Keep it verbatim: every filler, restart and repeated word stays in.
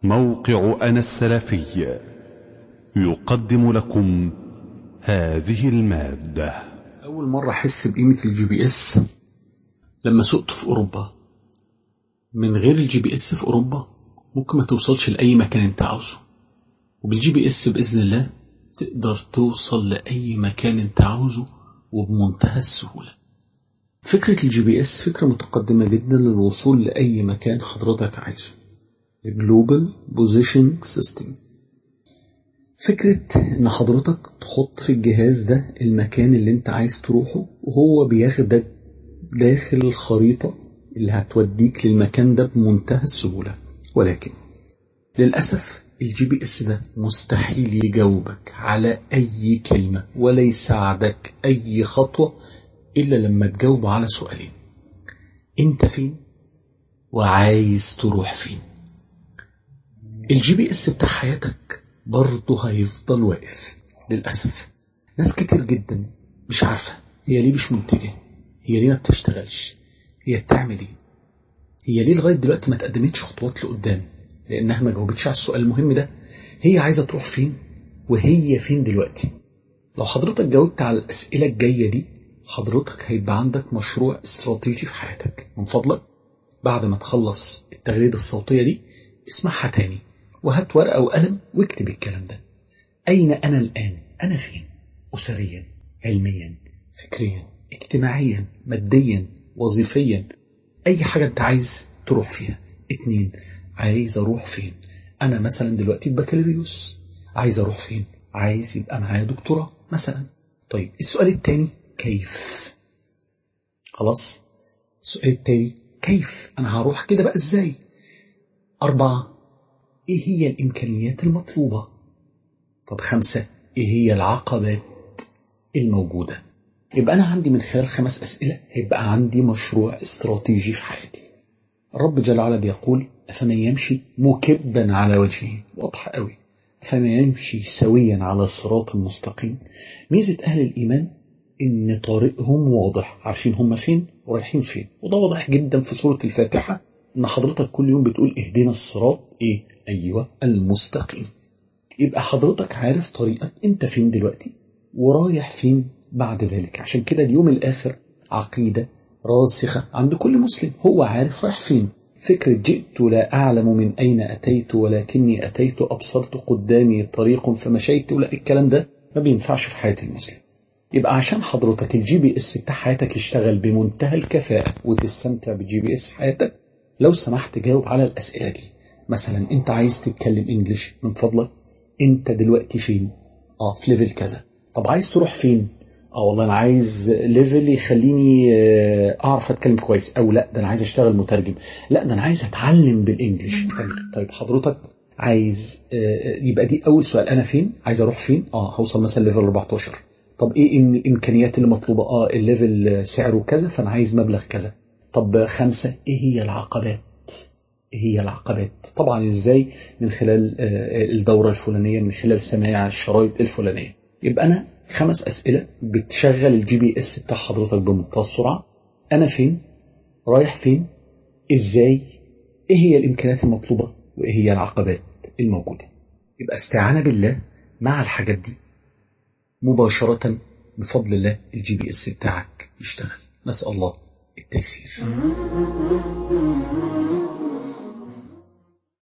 موقع أنا السلفي يقدم لكم هذه المادة. أول مرة أحس بقيمة الجي بي إس لما سقت في أوروبا. من غير الجي بي إس في أوروبا ممكن ما توصلش لأي مكان أنت عاوزه، وبالجي بي إس بإذن الله تقدر توصل لأي مكان أنت عاوزه وبمنتهى السهولة. فكرة الجي بي إس فكرة متقدمة جدا للوصول لأي مكان حضرتك عايزه. Global Positioning System، فكرة ان حضرتك تحط في الجهاز ده المكان اللي انت عايز تروحه، وهو بياخدك داخل الخريطة اللي هتوديك للمكان ده بمنتهى السهولة. ولكن للأسف الجي بي اس ده مستحيل يجاوبك على اي كلمة ولا يساعدك اي خطوة الا لما تجاوب على سؤالين: انت فين وعايز تروح فين. الجي بي اس بتاع حياتك برضه هيفضل واقف. للأسف ناس كتير جدا مش عارفة هي ليه مش منتجة، هي ليه ما بتشتغلش، هي بتعمل ايه، هي ليه لغاية دلوقتي ما تقدمتش خطوات لقدام، لأنها ما جاوبتش على السؤال المهم ده: هي عايزة تروح فين وهي فين دلوقتي. لو حضرتك جاوبت على الأسئلة الجاية دي حضرتك هيبقى عندك مشروع استراتيجي في حياتك. من فضلك بعد ما تخلص التغريدة الصوتية دي اسمعها تاني وهات ورقة وقلم واكتب الكلام ده. أين أنا الآن؟ أنا فين؟ أسريا، علميا، فكريا، اجتماعيا، ماديا، وظيفيا، أي حاجة أنت عايز تروح فيها. اتنين، عايز أروح فين؟ أنا مثلا دلوقتي بكالوريوس، عايز أروح فين؟ عايز يبقى معايا دكتوراه مثلا. طيب السؤال التاني كيف؟ خلاص، السؤال التاني كيف؟ أنا هروح كده بقى إزاي؟ أربعة، إيه هي الإمكانيات المطلوبة؟ طب خمسة، إيه هي العقبات الموجودة؟ يبقى أنا عندي من خلال خمس أسئلة هيبقى عندي مشروع استراتيجي في حياتي. الرب جل وعلا بيقول: أفمن يمشي مكبا على وجهه، واضحة قوي، أفمن يمشي سويا على الصراط المستقيم. ميزة أهل الإيمان إن طريقهم واضح، عارفين هم فين ورايحين فين، وده واضح جدا في سورة الفاتحة إن حضرتك كل يوم بتقول اهدنا الصراط إيه؟ أيوة المستقيم. يبقى حضرتك عارف طريقك، انت فين دلوقتي ورايح فين بعد ذلك. عشان كده اليوم الآخر عقيدة راسخة عند كل مسلم، هو عارف رايح فين. فكرة جئت لا أعلم من أين أتيت ولكني أتيت أبصرت قدامي طريق فمشيت، لا، الكلام ده ما بينفعش في حياة المسلم. يبقى عشان حضرتك الجي بي اس بتاع حياتك يشتغل بمنتهى الكفاءة وتستمتع بالجي بي اس حياتك، لو سمحت جاوب على الأسئلة دي. مثلا انت عايز تتكلم انجليش، من فضلك انت دلوقتي فين؟ اه في ليفل كذا. طب عايز تروح فين؟ اه والله انا عايز ليفل يخليني اعرف اتكلم كويس، او لا ده انا عايز اشتغل مترجم، لا ده انا عايز اتعلم بالانجليش. طيب حضرتك عايز يبقى دي اول سؤال: انا فين؟ عايز اروح فين؟ اه هوصل مثلا ليفل أربعتاشر. طب ايه الامكانيات اللي مطلوبه؟ اه الليفل سعره كذا فانا عايز مبلغ كذا. طب خمسة، ايه هي العقبات؟ هي العقبات طبعا ازاي؟ من خلال الدورة الفلانية، من خلال سماع الشرايط الفلانية. يبقى انا خمس اسئلة بتشغل الجي بي اس بتاع حضرتك بمنتهى السرعة: انا فين؟ رايح فين؟ ازاي؟ ايه هي الامكانيات المطلوبة؟ وايه هي العقبات الموجودة؟ يبقى استعانة بالله مع الحاجات دي مباشرة بفضل الله الجي بي اس بتاعك يشتغل. نسأل الله التيسير.